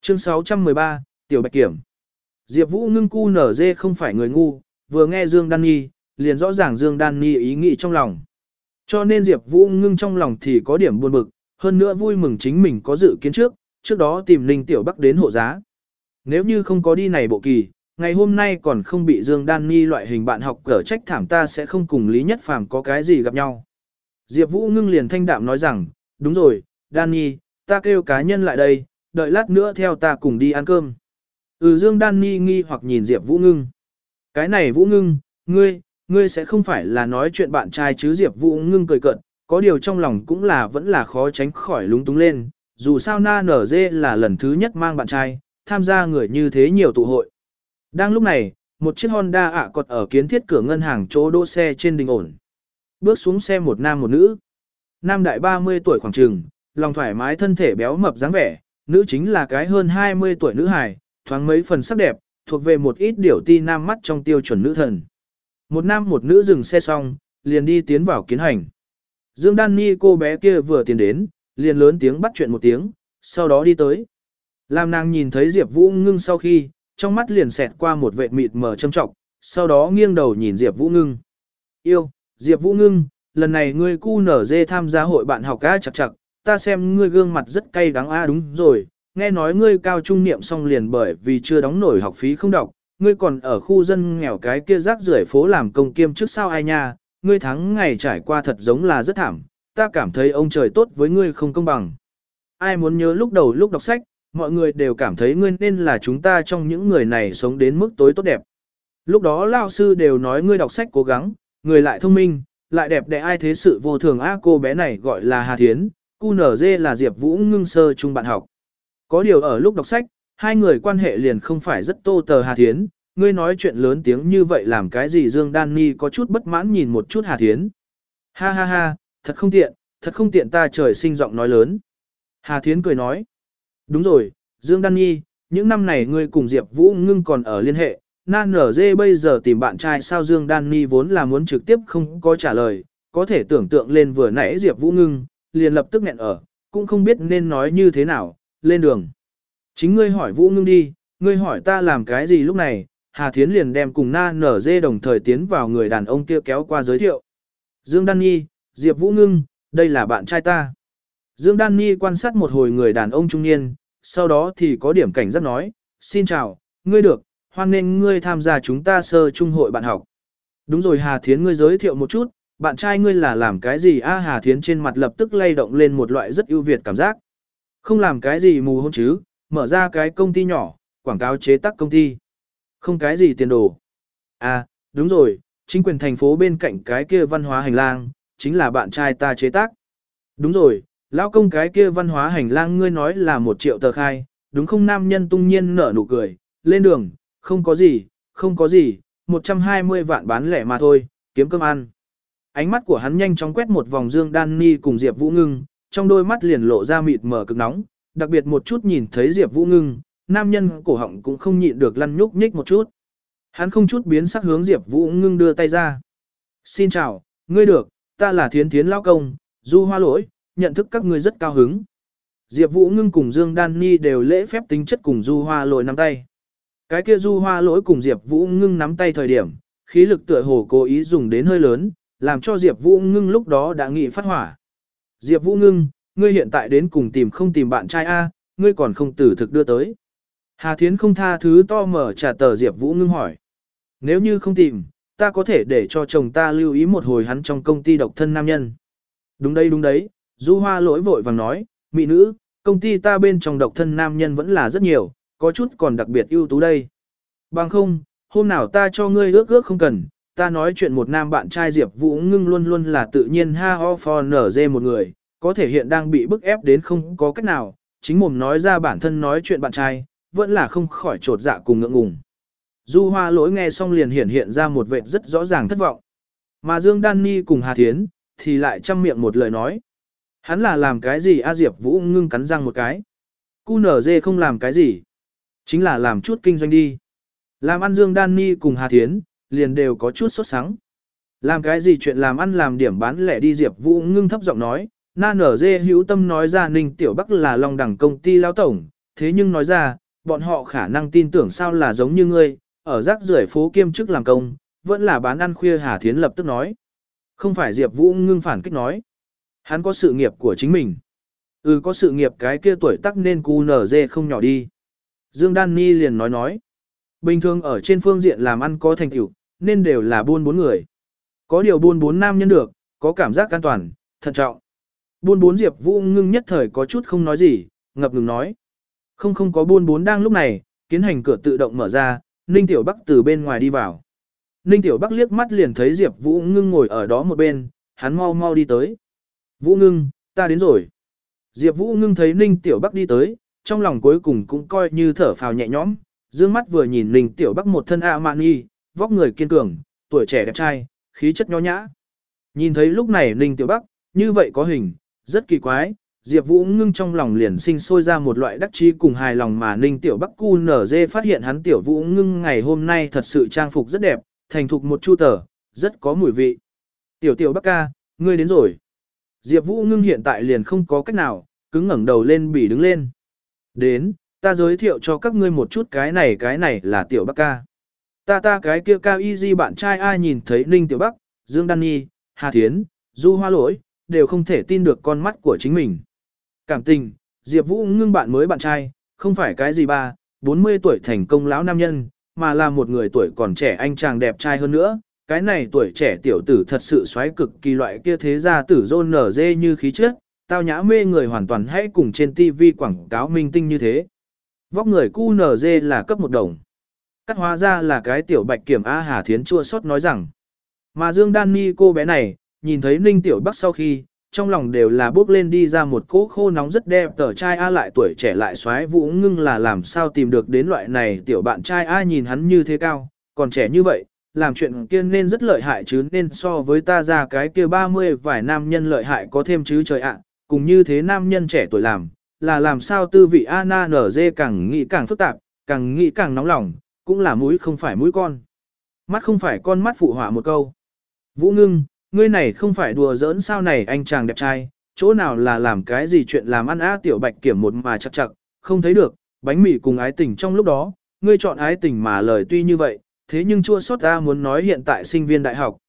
Chương 613, Tiểu Bạch Kiểm. Diệp Vũ Ngưng cu nở dê không phải người ngu, vừa nghe Dương Đan Nhi, liền rõ ràng Dương Đan Nhi ý nghĩ trong lòng. Cho nên Diệp Vũ Ngưng trong lòng thì có điểm buồn bực, hơn nữa vui mừng chính mình có dự kiến trước đó tìm Ninh Tiểu Bắc đến hộ giá. Nếu như không có đi này bộ kỳ, ngày hôm nay còn không bị Dương Đan Nhi loại hình bạn học cỡ trách thảm ta sẽ không cùng Lý Nhất Phàm có cái gì gặp nhau. Diệp Vũ Ngưng liền thanh đạm nói rằng, đúng rồi, Đan Nhi, ta kêu cá nhân lại đây, đợi lát nữa theo ta cùng đi ăn cơm. Dương Đan Nhi nghi hoặc nhìn Diệp Vũ Ngưng. Cái này Vũ Ngưng, ngươi sẽ không phải là nói chuyện bạn trai chứ? Diệp Vũ Ngưng cười cợt, có điều trong lòng cũng vẫn là khó tránh khỏi lúng túng lên, dù sao Na Nở Dê là lần thứ nhất mang bạn trai, tham gia người như thế nhiều tụ hội. Đang lúc này, một chiếc Honda ạ cọt ở kiến thiết cửa ngân hàng chỗ đỗ xe trên đình ổn. Bước xuống xe một nam một nữ. Nam đại 30 tuổi khoảng chừng, lòng thoải mái thân thể béo mập dáng vẻ, nữ chính là cái hơn 20 tuổi nữ hài, thoáng mấy phần sắc đẹp, thuộc về một ít điểu ti nam mắt trong tiêu chuẩn nữ thần. Một nam một nữ dừng xe xong, liền đi tiến vào kiến hành. Dương Đan Ni cô bé kia vừa tiến đến, liền lớn tiếng bắt chuyện một tiếng, sau đó đi tới. Làm nàng nhìn thấy Diệp Vũ Ngưng sau khi, trong mắt liền xẹt qua một vệt mịt mờ châm trọng, sau đó nghiêng đầu nhìn Diệp Vũ Ngưng. Yêu, Diệp Vũ Ngưng, lần này ngươi cu nở dê tham gia hội bạn học chặt, ta xem ngươi gương mặt rất cay đắng đúng rồi, nghe nói ngươi cao trung niệm xong liền bởi vì chưa đóng nổi học phí không đọc, ngươi còn ở khu dân nghèo cái kia rác rưởi phố làm công kiêm chức sao ai nha, ngươi tháng ngày trải qua thật giống là rất thảm, ta cảm thấy ông trời tốt với ngươi không công bằng. Ai muốn nhớ lúc đầu lúc đọc sách, mọi người đều cảm thấy ngươi nên là chúng ta trong những người này sống đến mức tối tốt đẹp. Lúc đó lao sư đều nói ngươi đọc sách cố gắng, người lại thông minh, lại đẹp đẽ ai thế sự vô thường cô bé này gọi là Hà Thiến, QNZ là Diệp Vũ Ngưng sơ trung bạn học. Có điều ở lúc đọc sách, hai người quan hệ liền không phải rất tô tờ. Hà Thiến, ngươi nói chuyện lớn tiếng như vậy làm cái gì? Dương Đan Ni có chút bất mãn nhìn một chút Hà Thiến. Ha ha ha, thật không tiện ta trời sinh giọng nói lớn. Hà Thiến cười nói. Đúng rồi, Dương Đan Nhi, những năm này ngươi cùng Diệp Vũ Ngưng còn ở liên hệ, Nan nở dê bây giờ tìm bạn trai sao? Dương Đan Nhi vốn là muốn trực tiếp không có trả lời, có thể tưởng tượng lên vừa nãy Diệp Vũ Ngưng, liền lập tức nghẹn ở, cũng không biết nên nói như thế nào, lên đường. Chính ngươi hỏi Vũ Ngưng đi, ngươi hỏi ta làm cái gì? Lúc này, Hà Thiến liền đem cùng Nan nở dê đồng thời tiến vào người đàn ông kia kéo qua giới thiệu. Dương Đan Nhi, Diệp Vũ Ngưng, đây là bạn trai ta. Dương Đan Nhi quan sát một hồi người đàn ông trung niên, sau đó thì có điểm cảnh giác nói, xin chào, ngươi được, hoan nghênh ngươi tham gia chúng ta sơ trung hội bạn học. Đúng rồi Hà Thiến, ngươi giới thiệu một chút, bạn trai ngươi là làm cái gì? Hà Thiến trên mặt lập tức lay động lên một loại rất ưu việt cảm giác. Không làm cái gì mù hôn chứ, mở ra cái công ty nhỏ, quảng cáo chế tác công ty. Không cái gì tiền đồ. Đúng rồi, chính quyền thành phố bên cạnh cái kia văn hóa hành lang, chính là bạn trai ta chế tác. Đúng rồi, lão công cái kia văn hóa hành lang ngươi nói là 1 triệu tờ khai, đúng không? Nam nhân tung nhiên nở nụ cười, lên đường, không có gì, 120 vạn bán lẻ mà thôi, kiếm cơm ăn. Ánh mắt của hắn nhanh chóng quét một vòng Dương Đan Ni cùng Diệp Vũ Ngưng, trong đôi mắt liền lộ ra mịt mờ cực nóng, đặc biệt một chút nhìn thấy Diệp Vũ Ngưng, nam nhân cổ họng cũng không nhịn được lăn nhúc nhích một chút. Hắn không chút biến sắc hướng Diệp Vũ Ngưng đưa tay ra. Xin chào, ngươi được, ta là Thiến Thiến lão công, Du Hoa Lỗi, nhận thức các ngươi rất cao hứng. Diệp Vũ Ngưng cùng Dương Đan Ni đều lễ phép tính chất cùng Du Hoa Lỗi nắm tay. Cái kia Du Hoa Lỗi cùng Diệp Vũ Ngưng nắm tay thời điểm, khí lực tựa hồ cố ý dùng đến hơi lớn, làm cho Diệp Vũ Ngưng lúc đó đã nghị phát hỏa. Diệp Vũ Ngưng, ngươi hiện tại đến cùng tìm không tìm bạn trai ngươi còn không tử thực đưa tới. Hà Thiến không tha thứ to mở trả tờ Diệp Vũ Ngưng hỏi. Nếu như không tìm, ta có thể để cho chồng ta lưu ý một hồi hắn trong công ty độc thân nam nhân. Đúng đấy, Du Hoa Lỗi vội vàng nói, mỹ nữ, công ty ta bên trong độc thân nam nhân vẫn là rất nhiều, có chút còn đặc biệt ưu tú đây. Bằng không, hôm nào ta cho ngươi ước không cần, ta nói chuyện một nam bạn trai Diệp Vũ Ngưng luôn luôn là tự nhiên nở dê một người, có thể hiện đang bị bức ép đến không có cách nào, chính mồm nói ra bản thân nói chuyện bạn trai, vẫn là không khỏi trột dạ cùng ngượng ngùng. Du Hoa Lỗi nghe xong liền hiện ra một vệt rất rõ ràng thất vọng. Mà Dương Đan Ni cùng Hà Thiến thì lại chăm miệng một lời nói. Hắn là làm cái gì? Diệp Vũ Ngưng cắn răng một cái. QNZ không làm cái gì, chính là làm chút kinh doanh đi. Làm ăn Dương Đan Ni cùng Hà Thiến liền đều có chút sốt sắng. Làm cái gì chuyện làm ăn làm điểm bán lẻ đi? Diệp Vũ Ngưng thấp giọng nói, Na nở dê hữu tâm nói ra Ninh Tiểu Bắc là Long Đẳng công ty lão tổng, thế nhưng nói ra, bọn họ khả năng tin tưởng sao là giống như ngươi, ở rác rưởi phố kiêm chức làm công, vẫn là bán ăn khuya. Hà Thiến lập tức nói. Không phải Diệp Vũ Ngưng phản kích nói. Hắn có sự nghiệp của chính mình. Có sự nghiệp cái kia tuổi tác nên QNZ không nhỏ đi. Dương Đan Ni liền nói. Bình thường ở trên phương diện làm ăn có thành tựu, nên đều là buôn bốn người. Có điều buôn bốn nam nhân được, có cảm giác an toàn, thận trọng. Buôn bốn Diệp Vũ Ngưng nhất thời có chút không nói gì, ngập ngừng nói. Không có buôn bốn đang lúc này, kiến hành cửa tự động mở ra, Ninh Tiểu Bắc từ bên ngoài đi vào. Ninh Tiểu Bắc liếc mắt liền thấy Diệp Vũ Ngưng ngồi ở đó một bên, hắn mau đi tới. Vũ Ngưng, ta đến rồi. Diệp Vũ Ngưng thấy Ninh Tiểu Bắc đi tới, trong lòng cuối cùng cũng coi như thở phào nhẹ nhõm, dương mắt vừa nhìn Ninh Tiểu Bắc một thân Armani, vóc người kiên cường, tuổi trẻ đẹp trai, khí chất nho nhã. Nhìn thấy lúc này Ninh Tiểu Bắc, như vậy có hình, rất kỳ quái, Diệp Vũ Ngưng trong lòng liền sinh sôi ra một loại đắc chí cùng hài lòng mà Ninh Tiểu Bắc QNZ phát hiện hắn Tiểu Vũ Ngưng ngày hôm nay thật sự trang phục rất đẹp, thành thục một chu tờ, rất có mùi vị. Tiểu Bắc ca, ngươi đến rồi. Diệp Vũ Ngưng hiện tại liền không có cách nào, cứng ngẩng đầu lên bỉ đứng lên. Đến, ta giới thiệu cho các ngươi một chút cái này là Tiểu Bắc ca. Ta cái kia cao y bạn trai ai nhìn thấy Ninh Tiểu Bắc, Dương Đan Nhi, Hà Thiến, Du Hoa Lỗi, đều không thể tin được con mắt của chính mình. Cảm tình, Diệp Vũ Ngưng bạn mới bạn trai, không phải cái gì 40 tuổi thành công lão nam nhân, mà là một người tuổi còn trẻ anh chàng đẹp trai hơn nữa. Cái này tuổi trẻ tiểu tử thật sự xoáy cực kỳ loại kia thế gia tử rôn nở dê như khí chất, tao nhã mê người hoàn toàn hãy cùng trên TV quảng cáo minh tinh như thế. Vóc người QNZ là cấp 1 đồng. Cắt hóa ra là cái tiểu bạch kiểm A. Hà Thiến chua xót nói rằng. Mà Dương Đan Ni cô bé này, nhìn thấy Ninh Tiểu Bắc sau khi, trong lòng đều là bước lên đi ra một cỗ khô nóng rất đẹp tờ trai A lại tuổi trẻ lại xoáy. Vũ Ngưng là làm sao tìm được đến loại này tiểu bạn trai A nhìn hắn như thế cao, còn trẻ như vậy, làm chuyện kia nên rất lợi hại chứ nên so với ta ra cái kia 30 vài nam nhân lợi hại có thêm chứ trời ạ, cùng như thế nam nhân trẻ tuổi làm sao tư vị Anna nở dê càng nghĩ càng phức tạp, càng nghĩ càng nóng lòng, cũng là mũi không phải mũi con. Mắt không phải con mắt phụ họa một câu. Vũ Ngưng, ngươi này không phải đùa giỡn sao này anh chàng đẹp trai, chỗ nào là làm cái gì chuyện làm ăn á tiểu bạch kiểm một mà chặt, không thấy được, bánh mì cùng ái tình trong lúc đó, ngươi chọn ái tình mà lời tuy như vậy, thế nhưng chua xót ta muốn nói hiện tại sinh viên đại học,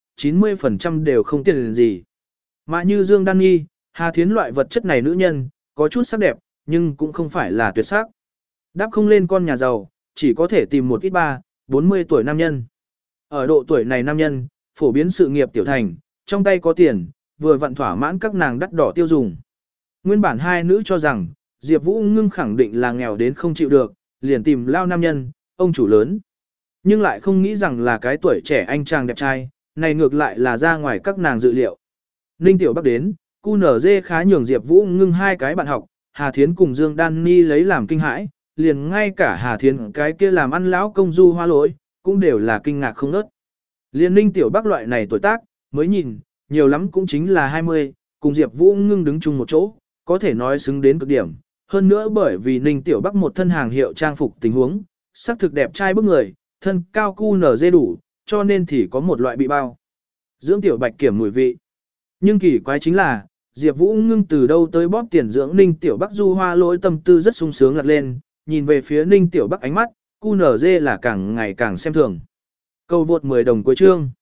90% đều không tiền gì. Mà như Dương Đan Nhi, Hà Thiến loại vật chất này nữ nhân, có chút sắc đẹp, nhưng cũng không phải là tuyệt sắc. Đáp không lên con nhà giàu, chỉ có thể tìm một ít 40 tuổi nam nhân. Ở độ tuổi này nam nhân, phổ biến sự nghiệp tiểu thành, trong tay có tiền, vừa vặn thỏa mãn các nàng đắt đỏ tiêu dùng. Nguyên bản hai nữ cho rằng, Diệp Vũ Ngưng khẳng định là nghèo đến không chịu được, liền tìm lao nam nhân, ông chủ lớn. Nhưng lại không nghĩ rằng là cái tuổi trẻ anh chàng đẹp trai, này ngược lại là ra ngoài các nàng dự liệu. Ninh Tiểu Bắc đến, QNZ khá nhường Diệp Vũ Ngưng hai cái bạn học, Hà Thiến cùng Dương Đan Ni lấy làm kinh hãi, liền ngay cả Hà Thiến cái kia làm ăn lão công Du Hoa Lỗi, cũng đều là kinh ngạc không ngớt. Liên Ninh Tiểu Bắc loại này tuổi tác, mới nhìn, nhiều lắm cũng chính là 20, cùng Diệp Vũ Ngưng đứng chung một chỗ, có thể nói xứng đến cực điểm. Hơn nữa bởi vì Ninh Tiểu Bắc một thân hàng hiệu trang phục tình huống, sắc thực đẹp trai bức người, thân cao QNZ đủ, cho nên thì có một loại bị bao. Dưỡng tiểu bạch kiểm mùi vị. Nhưng kỳ quái chính là, Diệp Vũ Ngưng từ đâu tới bóp tiền dưỡng Ninh Tiểu Bắc Du Hoa Lỗi tâm tư rất sung sướng lật lên, nhìn về phía Ninh Tiểu Bắc ánh mắt, QNZ là càng ngày càng xem thường. Câu vượt 10 đồng cuối chương.